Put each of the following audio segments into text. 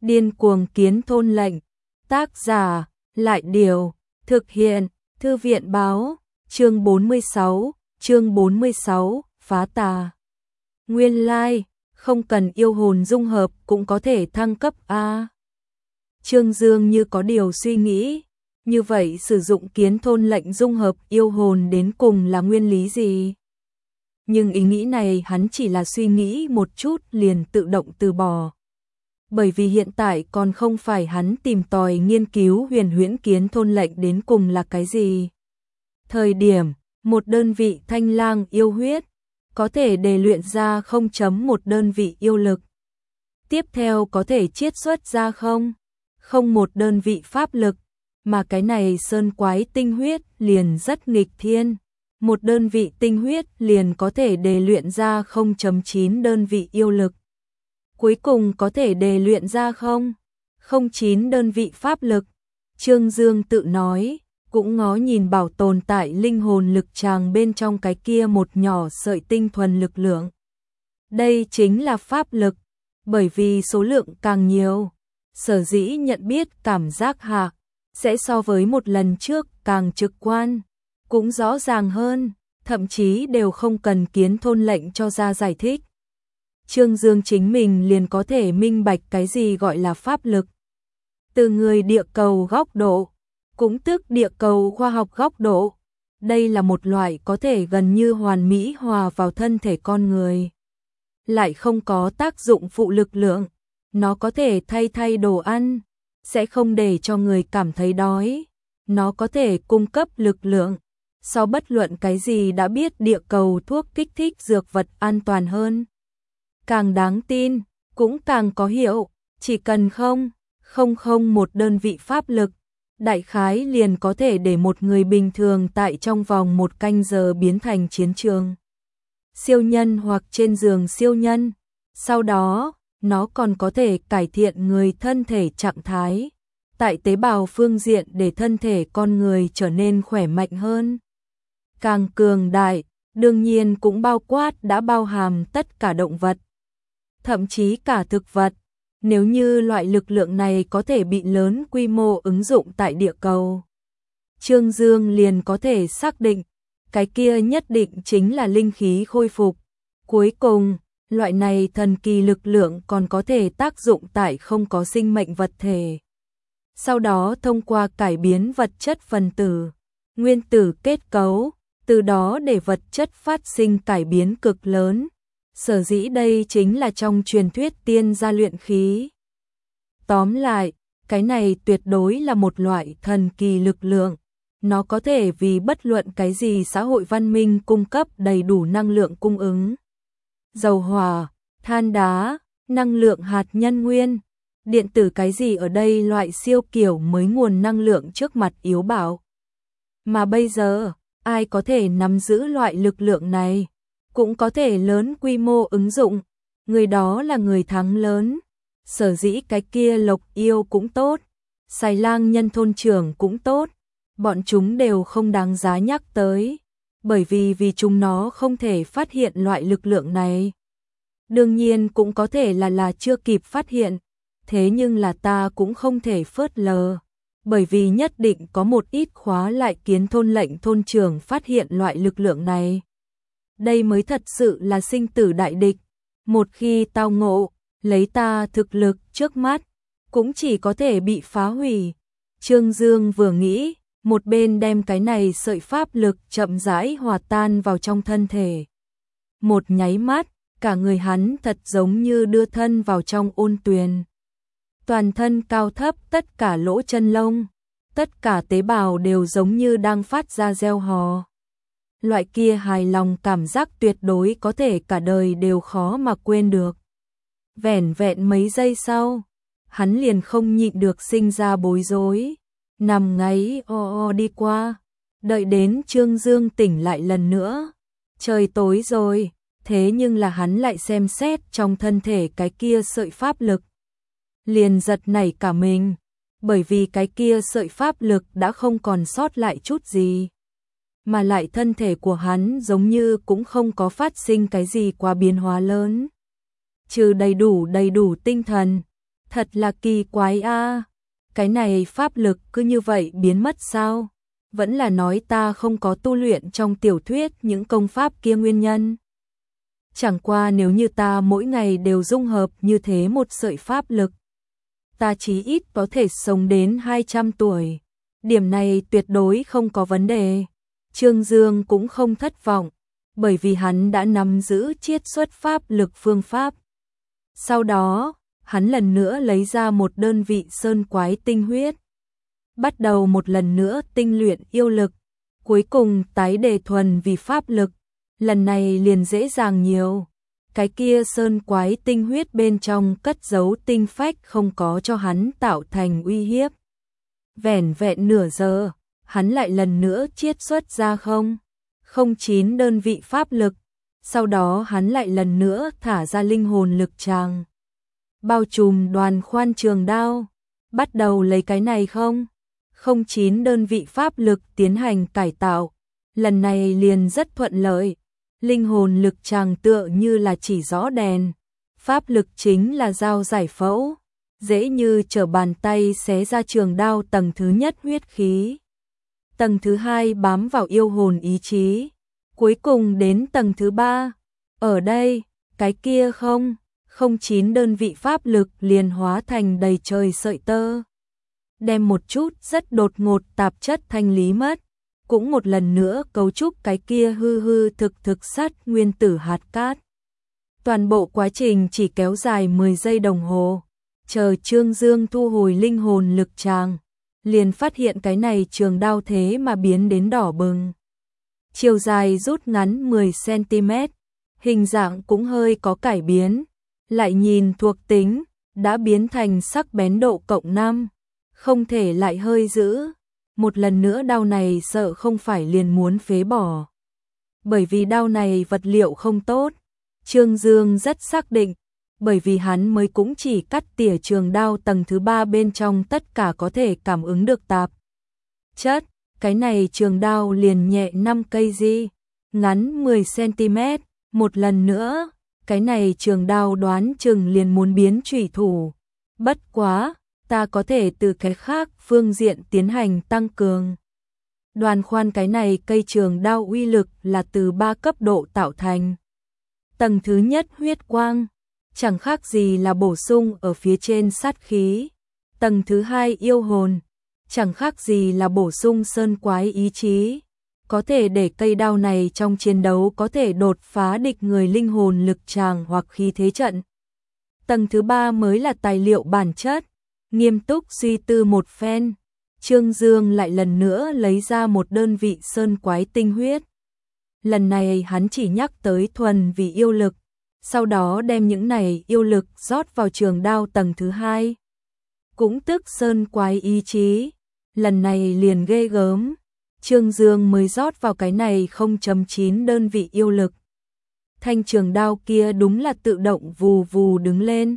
Điên cuồng kiến thôn lệnh. Tác giả, Lại Điều, thực hiện, Thư viện báo, chương 46, phá tà. Nguyên lai, không cần yêu hồn dung hợp cũng có thể thăng cấp a. Trương Dương như có điều suy nghĩ, như vậy sử dụng kiến thôn lệnh dung hợp yêu hồn đến cùng là nguyên lý gì? Nhưng ý nghĩ này hắn chỉ là suy nghĩ một chút liền tự động từ bỏ. Bởi vì hiện tại còn không phải hắn tìm tòi nghiên cứu huyền huyễn kiến thôn lệnh đến cùng là cái gì. Thời điểm, một đơn vị thanh lang yêu huyết, có thể đề luyện ra 0.1 đơn vị yêu lực. Tiếp theo có thể chiết xuất ra 0.1 đơn vị pháp lực, mà cái này sơn quái tinh huyết liền rất nghịch thiên. Một đơn vị tinh huyết liền có thể đề luyện ra 0.9 đơn vị yêu lực. Cuối cùng có thể đề luyện ra 0.9 đơn vị pháp lực. Trương Dương tự nói, cũng ngó nhìn bảo tồn tại linh hồn lực tràng bên trong cái kia một nhỏ sợi tinh thuần lực lượng. Đây chính là pháp lực, bởi vì số lượng càng nhiều, sở dĩ nhận biết cảm giác hạ sẽ so với một lần trước càng trực quan, cũng rõ ràng hơn, thậm chí đều không cần kiến thôn lệnh cho ra giải thích. Trương Dương chính mình liền có thể minh bạch cái gì gọi là pháp lực. Từ người địa cầu góc độ, cũng tức địa cầu khoa học góc độ, đây là một loại có thể gần như hoàn mỹ hòa vào thân thể con người. Lại không có tác dụng phụ lực lượng, nó có thể thay đồ ăn, sẽ không để cho người cảm thấy đói. Nó có thể cung cấp lực lượng, so bất luận cái gì đã biết địa cầu thuốc kích thích dược vật an toàn hơn. Càng đáng tin, cũng càng có hiệu, chỉ cần 0.1 đơn vị pháp lực, đại khái liền có thể để một người bình thường tại trong vòng 1 canh giờ biến thành chiến trường siêu nhân hoặc trên giường siêu nhân. Sau đó, nó còn có thể cải thiện người thân thể trạng thái, tại tế bào phương diện để thân thể con người trở nên khỏe mạnh hơn. Càng cường đại, đương nhiên cũng bao quát đã bao hàm tất cả động vật, thậm chí cả thực vật. Nếu như loại lực lượng này có thể bị lớn quy mô ứng dụng tại địa cầu, Trương Dương liền có thể xác định, cái kia nhất định chính là linh khí khôi phục. Cuối cùng, loại này thần kỳ lực lượng còn có thể tác dụng tại không có sinh mệnh vật thể. Sau đó thông qua cải biến vật chất phân tử, nguyên tử kết cấu, từ đó để vật chất phát sinh cải biến cực lớn. Sở dĩ đây chính là trong truyền thuyết tiên gia luyện khí. Tóm lại, cái này tuyệt đối là một loại thần kỳ lực lượng. Nó có thể vì bất luận cái gì xã hội văn minh cung cấp đầy đủ năng lượng cung ứng. Dầu hỏa, than đá, năng lượng hạt nhân nguyên, điện tử cái gì ở đây loại siêu kiểu mới nguồn năng lượng trước mặt yếu bảo. Mà bây giờ, ai có thể nắm giữ loại lực lượng này, cũng có thể lớn quy mô ứng dụng, người đó là người thắng lớn. Sở dĩ cái kia Lộc Yêu cũng tốt, Xài Lang Nhân thôn trưởng cũng tốt, bọn chúng đều không đáng giá nhắc tới, bởi vì chúng nó không thể phát hiện loại lực lượng này. Đương nhiên cũng có thể là chưa kịp phát hiện, thế nhưng là ta cũng không thể phớt lờ, bởi vì nhất định có một ít khóa lại kiến thôn lệnh thôn trưởng phát hiện loại lực lượng này. Đây mới thật sự là sinh tử đại địch. Một khi tao ngộ, lấy ta thực lực trước mắt, cũng chỉ có thể bị phá hủy. Trương Dương vừa nghĩ, một bên đem cái này sợi pháp lực chậm rãi hòa tan vào trong thân thể. Một nháy mắt, cả người hắn thật giống như đưa thân vào trong ôn tuyền. Toàn thân cao thấp tất cả lỗ chân lông, tất cả tế bào đều giống như đang phát ra reo hò. Loại kia hài lòng cảm giác tuyệt đối có thể cả đời đều khó mà quên được. Vẻn vẹn mấy giây sau, hắn liền không nhịn được sinh ra bối rối, nằm ngáy đi qua, đợi đến Trương Dương tỉnh lại lần nữa. Trời tối rồi, thế nhưng là hắn lại xem xét trong thân thể cái kia sợi pháp lực. Liền giật nảy cả mình, bởi vì cái kia sợi pháp lực đã không còn sót lại chút gì. Mà lại thân thể của hắn giống như cũng không có phát sinh cái gì quá biến hóa lớn. Trừ đầy đủ tinh thần, Thật là kỳ quái a. Cái này pháp lực cứ như vậy biến mất sao? Vẫn là nói ta không có tu luyện trong tiểu thuyết những công pháp kia nguyên nhân. Chẳng qua nếu như ta mỗi ngày đều dung hợp như thế một sợi pháp lực, ta chí ít có thể sống đến 200 tuổi. Điểm này tuyệt đối không có vấn đề. Trương Dương cũng không thất vọng, bởi vì hắn đã nắm giữ chiết xuất pháp lực phương pháp. Sau đó, hắn lần nữa lấy ra một đơn vị sơn quái tinh huyết. Bắt đầu một lần nữa tinh luyện yêu lực, cuối cùng tái đề thuần vì pháp lực. Lần này liền dễ dàng nhiều. Cái kia sơn quái tinh huyết bên trong cất giấu tinh phách không có cho hắn tạo thành uy hiếp. Vẻn vẹn nửa giờ, hắn lại lần nữa chiết xuất ra 0,09 đơn vị pháp lực. Sau đó hắn lại lần nữa thả ra linh hồn lực tràng, bao trùm đoàn khoan trường đao. Bắt đầu lấy cái này 0,09 đơn vị pháp lực tiến hành cải tạo. Lần này liền rất thuận lợi. Linh hồn lực tràng tựa như là chỉ rõ đèn, pháp lực chính là dao giải phẫu, dễ như trở bàn tay xé ra trường đao tầng thứ nhất huyết khí. Tầng thứ hai bám vào yêu hồn ý chí, cuối cùng đến tầng thứ ba. Ở đây, cái kia 0,09 đơn vị pháp lực liền hóa thành đầy trời sợi tơ, đem một chút rất đột ngột tạp chất thanh lý mất. Cũng một lần nữa cấu trúc cái kia hư hư thực thực sắt nguyên tử hạt cát. Toàn bộ quá trình chỉ kéo dài 10 giây đồng hồ. Chờ Trương Dương thu hồi linh hồn lực tràng, liền phát hiện cái này trường đao thế mà biến đến đỏ bừng. Chiều dài rút ngắn 10 cm, hình dạng cũng hơi có cải biến. Lại nhìn thuộc tính, đã biến thành sắc bén độ +5, không thể lại hơi giữ. Một lần nữa đao này sợ không phải liền muốn phế bỏ. Bởi vì đao này vật liệu không tốt. Trương Dương rất xác định, bởi vì hắn mới cũng chỉ cắt tỉa trường đao tầng thứ 3 bên trong tất cả có thể cảm ứng được tạp chất. Cái này trường đao liền nhẹ 5 cây di, ngắn 10 cm. Một lần nữa, cái này trường đao đoán chừng liền muốn biến chủy thủ. Bất quá, ta có thể từ cái khác phương diện tiến hành tăng cường. Đoàn khoan cái này cây trường đao uy lực là từ 3 cấp độ tạo thành. Tầng thứ nhất huyết quang, chẳng khác gì là bổ sung ở phía trên sát khí. Tầng thứ hai yêu hồn, chẳng khác gì là bổ sung sơn quái ý chí. Có thể để cây đao này trong chiến đấu có thể đột phá địch người linh hồn lực tràng hoặc khí thế trận. Tầng thứ ba mới là tài liệu bản chất. Nghiêm túc suy tư một phen, Trương Dương lại lần nữa lấy ra một đơn vị sơn quái tinh huyết. Lần này hắn chỉ nhắc tới thuần vì yêu lực, sau đó đem những này yêu lực rót vào trường đao tầng thứ hai. Cũng tức sơn quái ý chí, lần này liền ghê gớm. Trương Dương mới rót vào cái này 0,9 đơn vị yêu lực. Thanh trường đao kia đúng là tự động vù vù đứng lên.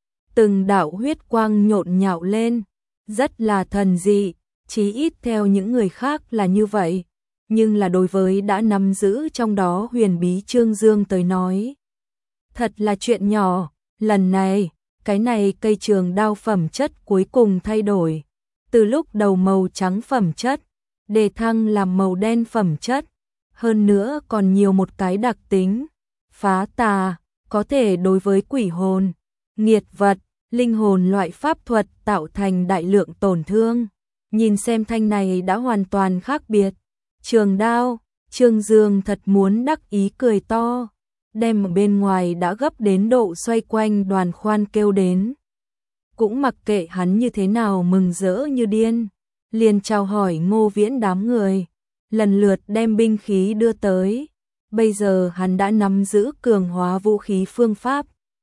Từng đạo huyết quang nhộn nhạo lên, rất là thần dị, chí ít theo những người khác là như vậy, nhưng là đối với đã nắm giữ trong đó huyền bí Trương Dương tới nói. Thật là chuyện nhỏ, lần này, cái này cây trường đao phẩm chất cuối cùng thay đổi, từ lúc đầu màu trắng phẩm chất, đề thăng làm màu đen phẩm chất, hơn nữa còn nhiều một cái đặc tính, phá tà, có thể đối với quỷ hồn, nghiệt vật, linh hồn loại pháp thuật tạo thành đại lượng tổn thương. Nhìn xem thanh này đã hoàn toàn khác biệt. Trường đao, Trương Dương thật muốn đắc ý cười to, đem ở bên ngoài đã gấp đến độ xoay quanh đoàn khoan kêu đến. Cũng mặc kệ hắn như thế nào mừng rỡ như điên, liền chào hỏi Ngô Viễn đám người, lần lượt đem binh khí đưa tới. Bây giờ hắn đã nắm giữ cường hóa vũ khí phương pháp.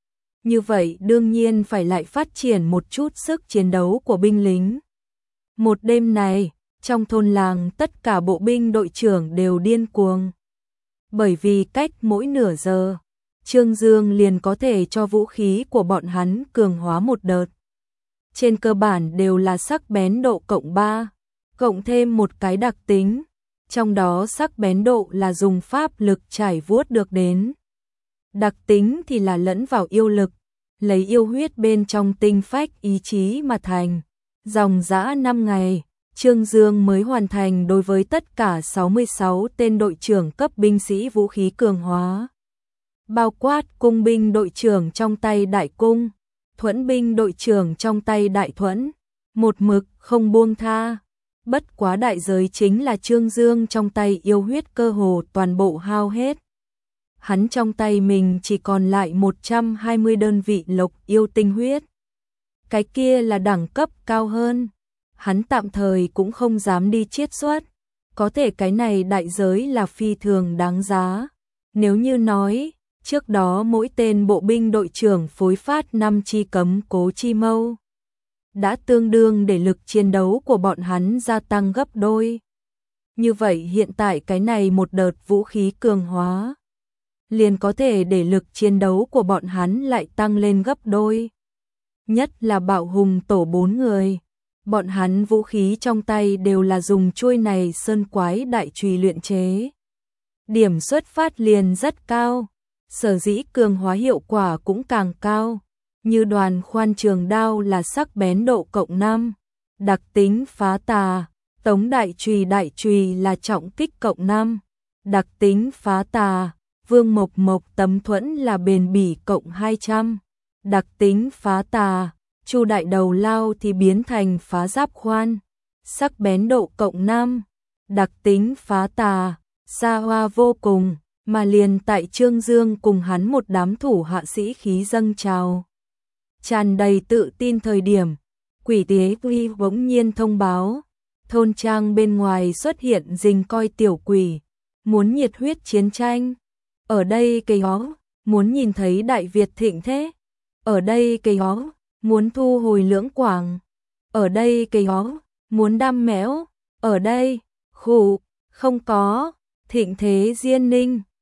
Như vậy đương nhiên phải lại phát triển một chút sức chiến đấu của binh lính. Một đêm này, trong thôn làng tất cả bộ binh đội trưởng đều điên cuồng. Bởi vì cách mỗi nửa giờ, Trương Dương liền có thể cho vũ khí của bọn hắn cường hóa một đợt. Trên cơ bản đều là sắc bén độ +3, cộng thêm một cái đặc tính, trong đó sắc bén độ là dùng pháp lực trải vuốt được đến. Đặc tính thì là lẫn vào yêu lực, lấy yêu huyết bên trong tinh phách ý chí mà thành. Dòng dã 5 ngày, Trương Dương mới hoàn thành đối với tất cả 66 tên đội trưởng cấp binh sĩ vũ khí cường hóa. Bao quát cung binh đội trưởng trong tay đại cung, thuẫn binh đội trưởng trong tay đại thuẫn, một mực không buông tha. Bất quá đại giới chính là Trương Dương trong tay yêu huyết cơ hồ toàn bộ hao hết. Hắn trong tay mình chỉ còn lại 120 đơn vị lộc yêu tinh huyết. Cái kia là đẳng cấp cao hơn. Hắn tạm thời cũng không dám đi chiết xuất. Có thể cái này đại giới là phi thường đáng giá. Nếu như nói, trước đó mỗi tên bộ binh đội trưởng phối phát 5 chi cấm cố chi mâu, đã tương đương để lực chiến đấu của bọn hắn gia tăng gấp đôi. Như vậy hiện tại cái này một đợt vũ khí cường hóa, liền có thể để lực chiến đấu của bọn hắn lại tăng lên gấp đôi. Nhất là Bạo Hùng tổ 4 người. Bọn hắn vũ khí trong tay đều là dùng chuôi này sơn quái đại chùy luyện chế. Điểm xuất phát liền rất cao, sở dĩ cường hóa hiệu quả cũng càng cao. Như đoàn khoan trường đao là sắc bén độ cộng 5, đặc tính phá tà, tống đại chùy là trọng kích cộng 5, đặc tính phá tà, vương mộc mộc tấm thuẫn là bền bỉ cộng 200, đặc tính phá tà, chu đại đầu lao thì biến thành phá giáp khoan, sắc bén độ cộng 5, đặc tính phá tà, xa hoa vô cùng, mà liền tại Trương Dương cùng hắn một đám thủ hạ sĩ khí dâng trào. Tràn đầy tự tin thời điểm, Quỷ Tế Quy bỗng nhiên thông báo, thôn trang bên ngoài xuất hiện rình coi tiểu quỷ, muốn nhiệt huyết chiến tranh. Ở đây cây ó, muốn nhìn thấy Đại Việt thịnh thế. Ở đây cây ó, muốn thu hồi Lưỡng Quảng. Ở đây cây ó, muốn đam mẽo. Ở đây, khủ, không có, thịnh thế Diên Ninh.